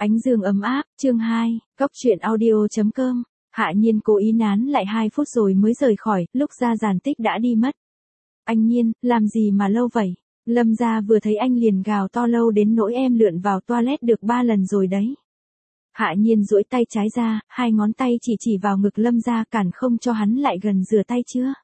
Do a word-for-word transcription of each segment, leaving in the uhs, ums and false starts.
Ánh dương ấm áp, chương hai, Cóc truyện audio chấm com. Hạ Nhiên cố ý nán lại hai phút rồi mới rời khỏi, lúc ra Giản Tích đã đi mất. Anh Nhiên, làm gì mà lâu vậy? Lâm Gia vừa thấy anh liền gào to lâu đến nỗi em lượn vào toilet được ba lần rồi đấy. Hạ Nhiên duỗi tay trái ra, hai ngón tay chỉ chỉ vào ngực Lâm Gia cản không cho hắn lại gần. Rửa tay chưa?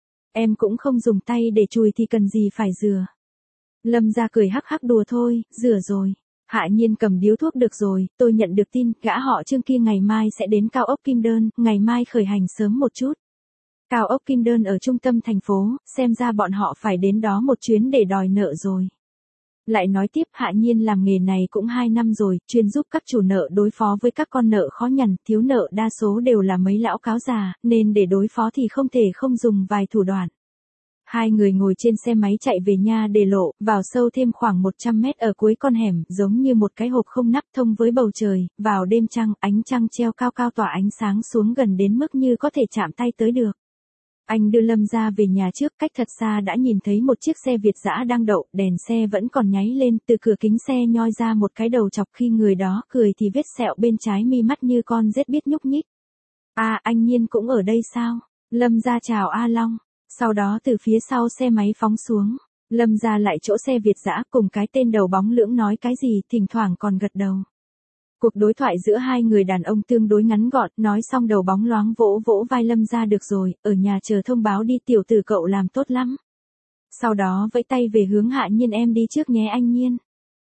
Em cũng không dùng tay để chùi thì cần gì phải rửa. Lâm Gia cười hắc hắc đùa thôi, rửa rồi. Hạ Nhiên cầm điếu thuốc được rồi, tôi nhận được tin, gã họ Trương kia ngày mai sẽ đến cao ốc Kim Đơn, ngày mai khởi hành sớm một chút. Cao ốc Kim Đơn ở trung tâm thành phố, xem ra bọn họ phải đến đó một chuyến để đòi nợ rồi. Lại nói tiếp, Hạ Nhiên làm nghề này cũng hai năm rồi, chuyên giúp các chủ nợ đối phó với các con nợ khó nhằn, thiếu nợ đa số đều là mấy lão cáo già, nên để đối phó thì không thể không dùng vài thủ đoạn. Hai người ngồi trên xe máy chạy về Nha Đề Lộ, vào sâu thêm khoảng một trăm mét ở cuối con hẻm, giống như một cái hộp không nắp thông với bầu trời, vào đêm trăng, ánh trăng treo cao cao tỏa ánh sáng xuống gần đến mức như có thể chạm tay tới được. Anh đưa Lâm Gia về nhà trước, cách thật xa đã nhìn thấy một chiếc xe Việt dã đang đậu, đèn xe vẫn còn nháy lên, từ cửa kính xe nhoi ra một cái đầu chọc, khi người đó cười thì vết sẹo bên trái mi mắt như con rết biết nhúc nhích. À, anh Nhiên cũng ở đây sao? Lâm Gia chào A Long. Sau đó từ phía sau xe máy phóng xuống, Lâm Gia lại chỗ xe Việt dã cùng cái tên đầu bóng lưỡng nói cái gì, thỉnh thoảng còn gật đầu. Cuộc đối thoại giữa hai người đàn ông tương đối ngắn gọn, nói xong đầu bóng loáng vỗ vỗ vai Lâm Gia được rồi, ở nhà chờ thông báo đi, tiểu tử cậu làm tốt lắm. Sau đó vẫy tay về hướng Hạ Nhiên, em đi trước nhé anh Nhiên.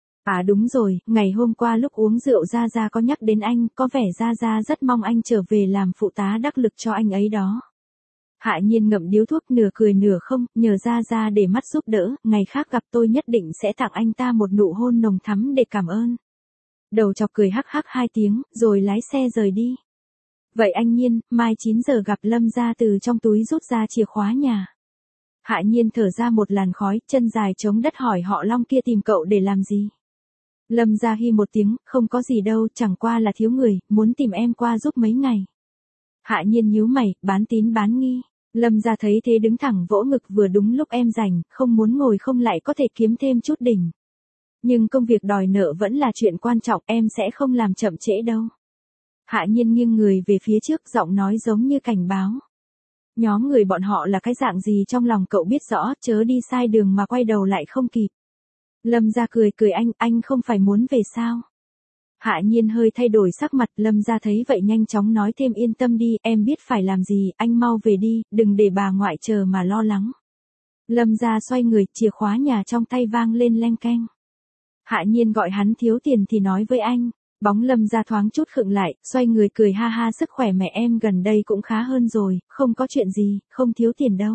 À đúng rồi, ngày hôm qua lúc uống rượu Gia Gia có nhắc đến anh, có vẻ Gia Gia rất mong anh trở về làm phụ tá đắc lực cho anh ấy đó. Hạ Nhiên ngậm điếu thuốc nửa cười nửa không, nhờ Gia Gia để mắt giúp đỡ, ngày khác gặp tôi nhất định sẽ tặng anh ta một nụ hôn nồng thắm để cảm ơn. Đầu chọc cười hắc hắc hai tiếng, rồi lái xe rời đi. Vậy anh Nhiên, mai chín giờ gặp Lâm Gia, từ trong túi rút ra chìa khóa nhà. Hạ Nhiên thở ra một làn khói, chân dài chống đất hỏi họ Long kia tìm cậu để làm gì? Lâm Gia hi một tiếng, không có gì đâu, chẳng qua là thiếu người, muốn tìm em qua giúp mấy ngày. Hạ Nhiên nhíu mày, bán tín bán nghi. Lâm Gia thấy thế đứng thẳng vỗ ngực, vừa đúng lúc em rảnh, không muốn ngồi không lại có thể kiếm thêm chút đỉnh. Nhưng công việc đòi nợ vẫn là chuyện quan trọng, em sẽ không làm chậm trễ đâu. Hạ Nhiên nghiêng người về phía trước, giọng nói giống như cảnh báo. Nhóm người bọn họ là cái dạng gì trong lòng cậu biết rõ, chớ đi sai đường mà quay đầu lại không kịp. Lâm Gia cười cười, anh, anh không phải muốn về sao? Hạ Nhiên hơi thay đổi sắc mặt, Lâm Gia thấy vậy nhanh chóng nói thêm, yên tâm đi, em biết phải làm gì, anh mau về đi, đừng để bà ngoại chờ mà lo lắng. Lâm Gia xoay người, chìa khóa nhà trong tay vang lên leng keng. Hạ Nhiên gọi hắn thiếu tiền thì nói với anh. Bóng Lâm Gia thoáng chút khựng lại, xoay người cười ha ha, sức khỏe mẹ em gần đây cũng khá hơn rồi, không có chuyện gì, không thiếu tiền đâu.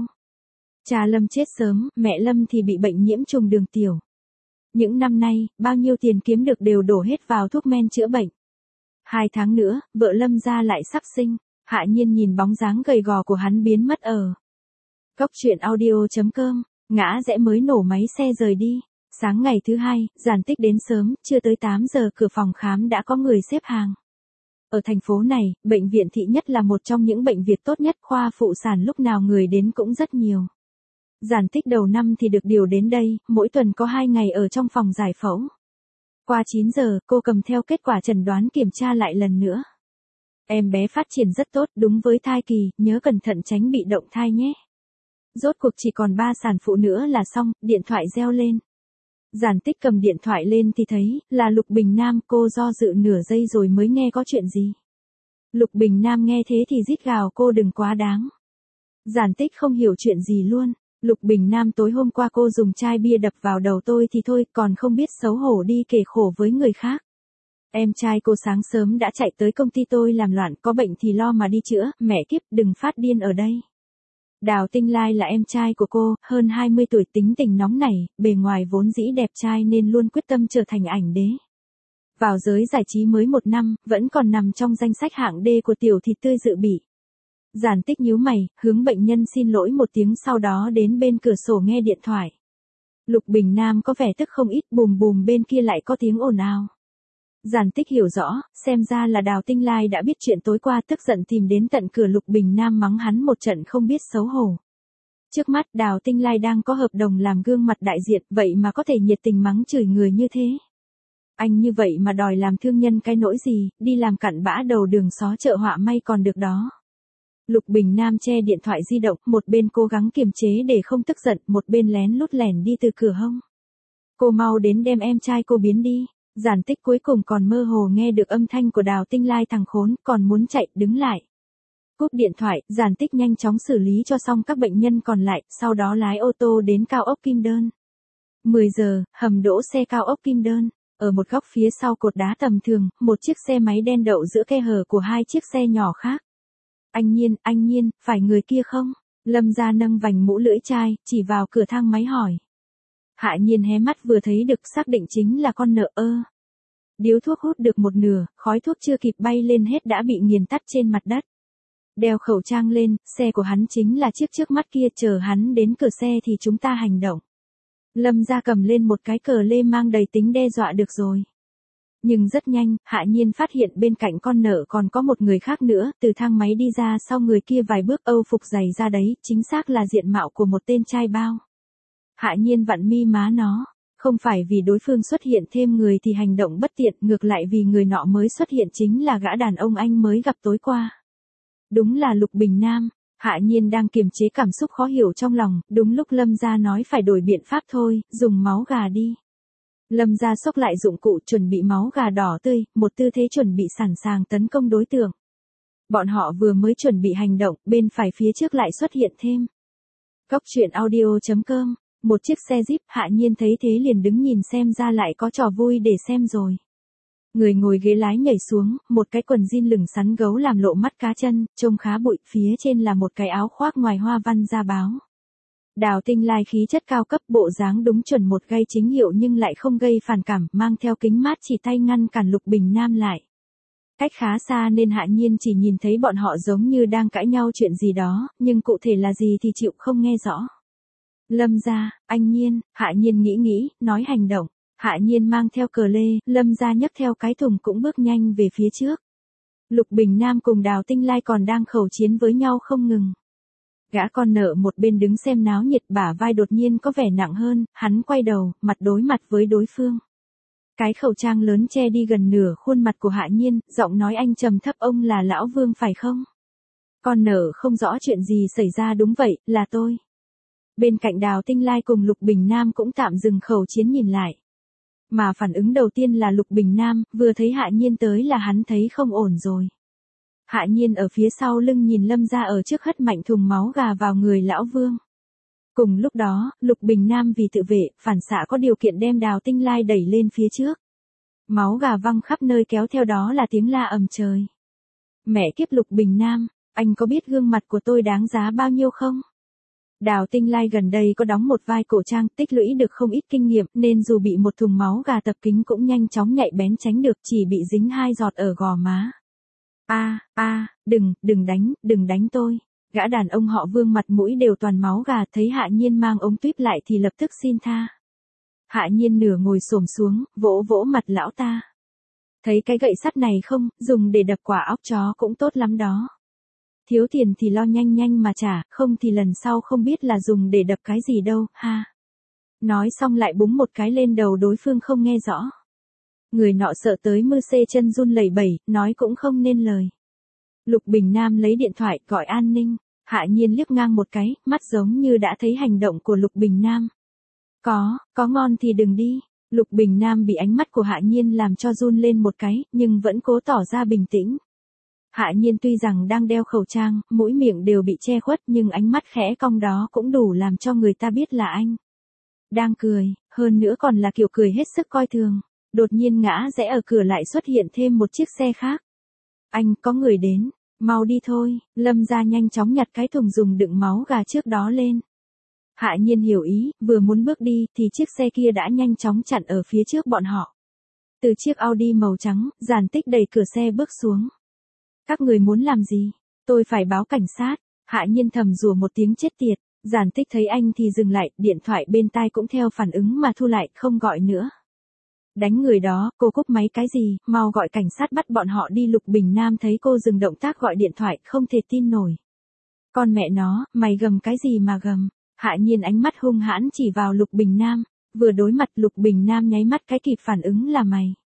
Cha Lâm chết sớm, mẹ Lâm thì bị bệnh nhiễm trùng đường tiểu. Những năm nay, bao nhiêu tiền kiếm được đều đổ hết vào thuốc men chữa bệnh. Hai tháng nữa, vợ Lâm Gia lại sắp sinh. Hạ Nhiên nhìn bóng dáng gầy gò của hắn biến mất ở Cóc truyện audio chấm com, ngã rẽ mới nổ máy xe rời đi. Sáng ngày thứ hai, Giản Tích đến sớm, chưa tới tám giờ cửa phòng khám đã có người xếp hàng. Ở thành phố này, bệnh viện Thị Nhất là một trong những bệnh viện tốt nhất, khoa phụ sản lúc nào người đến cũng rất nhiều. Giản Tích đầu năm thì được điều đến đây, mỗi tuần có hai ngày ở trong phòng giải phẫu. Qua chín giờ, cô cầm theo kết quả chẩn đoán kiểm tra lại lần nữa. Em bé phát triển rất tốt, đúng với thai kỳ, nhớ cẩn thận tránh bị động thai nhé. Rốt cuộc chỉ còn ba sản phụ nữa là xong, điện thoại reo lên. Giản Tích cầm điện thoại lên thì thấy, là Lục Bình Nam, cô do dự nửa giây rồi mới nghe có chuyện gì. Lục Bình Nam nghe thế thì rít gào, cô đừng quá đáng. Giản Tích không hiểu chuyện gì luôn. Lục Bình Nam, tối hôm qua cô dùng chai bia đập vào đầu tôi thì thôi, còn không biết xấu hổ đi kể khổ với người khác. Em trai cô sáng sớm đã chạy tới công ty tôi làm loạn, có bệnh thì lo mà đi chữa, mẹ kiếp, đừng phát điên ở đây. Đào Tinh Lai là em trai của cô, hơn hai mươi tuổi, tính tình nóng nảy, bề ngoài vốn dĩ đẹp trai nên luôn quyết tâm trở thành ảnh đế. Vào giới giải trí mới một năm, vẫn còn nằm trong danh sách hạng D của tiểu thịt tươi dự bị. Giản Tích nhíu mày, hướng bệnh nhân xin lỗi một tiếng, sau đó đến bên cửa sổ nghe điện thoại. Lục Bình Nam có vẻ tức không ít, bùm bùm bên kia lại có tiếng ồn ào. Giản Tích hiểu rõ, xem ra là Đào Tinh Lai đã biết chuyện tối qua, tức giận tìm đến tận cửa Lục Bình Nam mắng hắn một trận không biết xấu hổ. Trước mắt Đào Tinh Lai đang có hợp đồng làm gương mặt đại diện, vậy mà có thể nhiệt tình mắng chửi người như thế. Anh như vậy mà đòi làm thương nhân cái nỗi gì, đi làm cặn bã đầu đường xó chợ họa may còn được đó. Lục Bình Nam che điện thoại di động, một bên cố gắng kiềm chế để không tức giận, một bên lén lút lẻn đi từ cửa hông. Cô mau đến đem em trai cô biến đi. Giản Tích cuối cùng còn mơ hồ nghe được âm thanh của Đào Tinh Lai, thằng khốn, còn muốn chạy, đứng lại. Cúp điện thoại, Giản Tích nhanh chóng xử lý cho xong các bệnh nhân còn lại, sau đó lái ô tô đến cao ốc Kim Đơn. mười giờ, hầm đỗ xe cao ốc Kim Đơn. Ở một góc phía sau cột đá tầm thường, một chiếc xe máy đen đậu giữa khe hở của hai chiếc xe nhỏ khác. Anh Nhiên, anh Nhiên, phải người kia không? Lâm Gia nâng vành mũ lưỡi chai, chỉ vào cửa thang máy hỏi. Hạ Nhiên hé mắt vừa thấy được, xác định chính là con nợ ơ. Điếu thuốc hút được một nửa, khói thuốc chưa kịp bay lên hết đã bị nghiền tắt trên mặt đất. Đeo khẩu trang lên, xe của hắn chính là chiếc trước mắt kia, chờ hắn đến cửa xe thì chúng ta hành động. Lâm Gia cầm lên một cái cờ lê mang đầy tính đe dọa, được rồi. Nhưng rất nhanh, Hạ Nhiên phát hiện bên cạnh con nợ còn có một người khác nữa, từ thang máy đi ra sau người kia vài bước, âu phục dày ra đấy, chính xác là diện mạo của một tên trai bao. Hạ Nhiên vặn mi má nó, không phải vì đối phương xuất hiện thêm người thì hành động bất tiện, ngược lại vì người nọ mới xuất hiện chính là gã đàn ông anh mới gặp tối qua. Đúng là Lục Bình Nam. Hạ Nhiên đang kiềm chế cảm xúc khó hiểu trong lòng, đúng lúc Lâm Gia nói phải đổi biện pháp thôi, dùng máu gà đi. Lâm Gia xốc lại dụng cụ chuẩn bị máu gà đỏ tươi, một tư thế chuẩn bị sẵn sàng tấn công đối tượng. Bọn họ vừa mới chuẩn bị hành động, bên phải phía trước lại xuất hiện thêm. Cóc truyện audio chấm com, một chiếc xe Jeep, Hạ Nhiên thấy thế liền đứng nhìn xem ra lại có trò vui để xem rồi. Người ngồi ghế lái nhảy xuống, một cái quần jean lửng sắn gấu làm lộ mắt cá chân, trông khá bụi, phía trên là một cái áo khoác ngoài hoa văn da báo. Đào Tinh Lai khí chất cao cấp, bộ dáng đúng chuẩn một gây chính hiệu nhưng lại không gây phản cảm, mang theo kính mát chỉ tay ngăn cản Lục Bình Nam lại. Cách khá xa nên Hạ Nhiên chỉ nhìn thấy bọn họ giống như đang cãi nhau chuyện gì đó, nhưng cụ thể là gì thì chịu không nghe rõ. Lâm Gia, anh Nhiên, Hạ Nhiên nghĩ nghĩ, nói hành động. Hạ Nhiên mang theo cờ lê, Lâm Gia nhấc theo cái thùng cũng bước nhanh về phía trước. Lục Bình Nam cùng Đào Tinh Lai còn đang khẩu chiến với nhau không ngừng. Gã con nợ một bên đứng xem náo nhiệt, bả vai đột nhiên có vẻ nặng hơn, hắn quay đầu, mặt đối mặt với đối phương. Cái khẩu trang lớn che đi gần nửa khuôn mặt của Hạ Nhiên, giọng nói anh trầm thấp, ông là Lão Vương phải không? Con nợ không rõ chuyện gì xảy ra, đúng vậy, là tôi. Bên cạnh Đào Tinh Lai cùng Lục Bình Nam cũng tạm dừng khẩu chiến nhìn lại. Mà phản ứng đầu tiên là Lục Bình Nam, vừa thấy Hạ Nhiên tới là hắn thấy không ổn rồi. Hạ Nhiên ở phía sau lưng nhìn Lâm Gia ở trước hất mạnh thùng máu gà vào người Lão Vương. Cùng lúc đó, Lục Bình Nam vì tự vệ, phản xạ có điều kiện đem Đào Tinh Lai đẩy lên phía trước. Máu gà văng khắp nơi kéo theo đó là tiếng la ầm trời. Mẹ kiếp Lục Bình Nam, anh có biết gương mặt của tôi đáng giá bao nhiêu không? Đào Tinh Lai gần đây có đóng một vai cổ trang, tích lũy được không ít kinh nghiệm, nên dù bị một thùng máu gà tập kính cũng nhanh chóng nhạy bén tránh được, chỉ bị dính hai giọt ở gò má. A, a, đừng, đừng đánh, đừng đánh tôi. Gã đàn ông họ Vương mặt mũi đều toàn máu gà, thấy Hạ Nhiên mang ống tuyếp lại thì lập tức xin tha. Hạ Nhiên nửa ngồi xổm xuống, vỗ vỗ mặt lão ta. Thấy cái gậy sắt này không, dùng để đập quả óc chó cũng tốt lắm đó. Thiếu tiền thì lo nhanh nhanh mà trả, không thì lần sau không biết là dùng để đập cái gì đâu, ha. Nói xong lại búng một cái lên đầu đối phương không nghe rõ. Người nọ sợ tới mư xê chân run lẩy bẩy, nói cũng không nên lời. Lục Bình Nam lấy điện thoại gọi an ninh, Hạ Nhiên liếc ngang một cái, mắt giống như đã thấy hành động của Lục Bình Nam. Có, có ngon thì đừng đi. Lục Bình Nam bị ánh mắt của Hạ Nhiên làm cho run lên một cái, nhưng vẫn cố tỏ ra bình tĩnh. Hạ Nhiên tuy rằng đang đeo khẩu trang, mũi miệng đều bị che khuất nhưng ánh mắt khẽ cong đó cũng đủ làm cho người ta biết là anh đang cười, hơn nữa còn là kiểu cười hết sức coi thường. Đột nhiên ngã rẽ ở cửa lại xuất hiện thêm một chiếc xe khác. Anh, có người đến, mau đi thôi. Lâm Gia nhanh chóng nhặt cái thùng dùng đựng máu gà trước đó lên. Hạ Nhiên hiểu ý, vừa muốn bước đi thì chiếc xe kia đã nhanh chóng chặn ở phía trước bọn họ. Từ chiếc Audi màu trắng, Giản Tích đẩy cửa xe bước xuống. Các người muốn làm gì? Tôi phải báo cảnh sát. Hạ Nhiên thầm rủa một tiếng chết tiệt. Giản Tích thấy anh thì dừng lại, điện thoại bên tai cũng theo phản ứng mà thu lại, không gọi nữa. Đánh người đó, cô cúp máy cái gì, mau gọi cảnh sát bắt bọn họ đi. Lục Bình Nam thấy cô dừng động tác gọi điện thoại, không thể tin nổi. Con mẹ nó, mày gầm cái gì mà gầm? Hạ Nhiên ánh mắt hung hãn chỉ vào Lục Bình Nam, vừa đối mặt Lục Bình Nam nháy mắt cái kịp phản ứng là mày.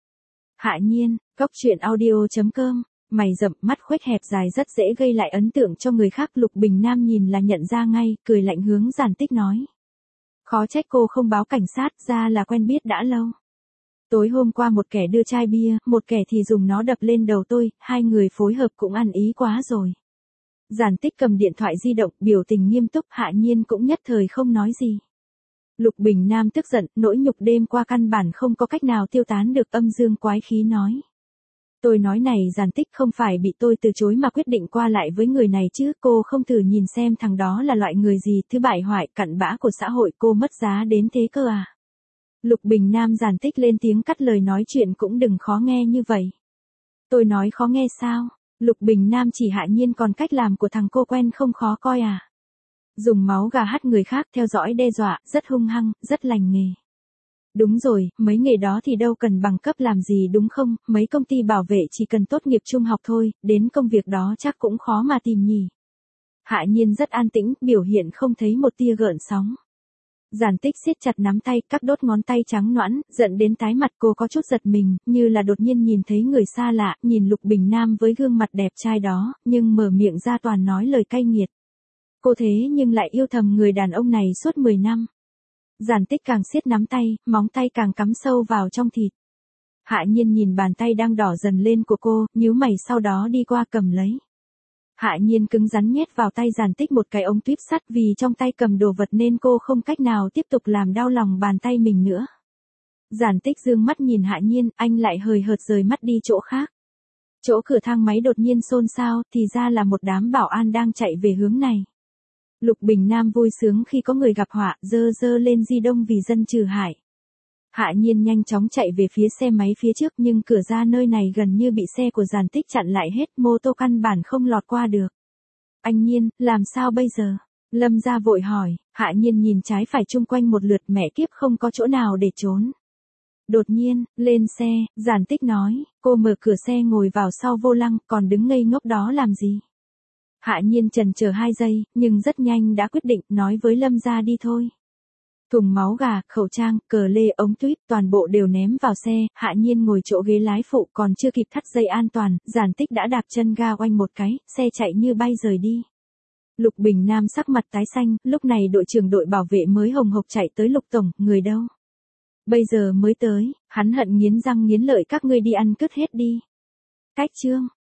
Hạ Nhiên, Cóc truyện audio.com. Mày rậm mắt khuếch hẹp dài rất dễ gây lại ấn tượng cho người khác. Lục Bình Nam nhìn là nhận ra ngay, cười lạnh hướng Giản Tích nói. Khó trách cô không báo cảnh sát, ra là quen biết đã lâu. Tối hôm qua một kẻ đưa chai bia, một kẻ thì dùng nó đập lên đầu tôi, hai người phối hợp cũng ăn ý quá rồi. Giản Tích cầm điện thoại di động, biểu tình nghiêm túc. Hạ Nhiên cũng nhất thời không nói gì. Lục Bình Nam tức giận, nỗi nhục đêm qua căn bản không có cách nào tiêu tán được, âm dương quái khí nói. Tôi nói này Giản Tích, không phải bị tôi từ chối mà quyết định qua lại với người này chứ, cô không thử nhìn xem thằng đó là loại người gì, thứ bại hoại cặn bã của xã hội, cô mất giá đến thế cơ à. Lục Bình Nam Giản Tích lên tiếng cắt lời, nói chuyện cũng đừng khó nghe như vậy. Tôi nói khó nghe sao? Lục Bình Nam chỉ Hạ Nhiên, còn cách làm của thằng cô quen không khó coi à? Dùng máu gà hắt người khác, theo dõi đe dọa, rất hung hăng, rất lành nghề. Đúng rồi, mấy nghề đó thì đâu cần bằng cấp làm gì đúng không, mấy công ty bảo vệ chỉ cần tốt nghiệp trung học thôi, đến công việc đó chắc cũng khó mà tìm nhỉ. Hạ Nhiên rất an tĩnh, biểu hiện không thấy một tia gợn sóng. Giản Tích siết chặt nắm tay, các đốt ngón tay trắng nõn, giận đến tái mặt. Cô có chút giật mình, như là đột nhiên nhìn thấy người xa lạ, nhìn Lục Bình Nam với gương mặt đẹp trai đó, nhưng mở miệng ra toàn nói lời cay nghiệt. Cô thế nhưng lại yêu thầm người đàn ông này suốt mười năm. Giản Tích càng siết nắm tay, móng tay càng cắm sâu vào trong thịt. Hạ Nhiên nhìn bàn tay đang đỏ dần lên của cô, nhíu mày, sau đó đi qua cầm lấy. Hạ Nhiên cứng rắn nhét vào tay Giản Tích một cái ống tuyếp sắt, vì trong tay cầm đồ vật nên cô không cách nào tiếp tục làm đau lòng bàn tay mình nữa. Giản Tích dương mắt nhìn Hạ Nhiên, anh lại hời hợt rời mắt đi chỗ khác. Chỗ cửa thang máy đột nhiên xôn xao, thì ra là một đám bảo an đang chạy về hướng này. Lục Bình Nam vui sướng khi có người gặp họa, dơ dơ lên di động vì dân trừ hại. Hạ Nhiên nhanh chóng chạy về phía xe máy phía trước, nhưng cửa ra nơi này gần như bị xe của Giản Tích chặn lại hết, mô tô căn bản không lọt qua được. Anh Nhiên, làm sao bây giờ? Lâm Gia vội hỏi. Hạ Nhiên nhìn trái phải chung quanh một lượt, mẹ kiếp, không có chỗ nào để trốn. Đột nhiên, lên xe, Giản Tích nói, cô mở cửa xe ngồi vào sau vô lăng, còn đứng ngây ngốc đó làm gì? Hạ Nhiên chần chờ hai giây, nhưng rất nhanh đã quyết định, nói với Lâm Gia đi thôi. Thùng máu gà, khẩu trang, cờ lê, ống tuyếp, toàn bộ đều ném vào xe. Hạ Nhiên ngồi chỗ ghế lái phụ, còn chưa kịp thắt dây an toàn, Giản Tích đã đạp chân ga oanh một cái, xe chạy như bay rời đi. Lục Bình Nam sắc mặt tái xanh, lúc này đội trưởng đội bảo vệ mới hồng hộc chạy tới. Lục tổng, người đâu? Bây giờ mới tới, hắn hận nghiến răng nghiến lợi, các ngươi đi ăn cứt hết đi. Cách chương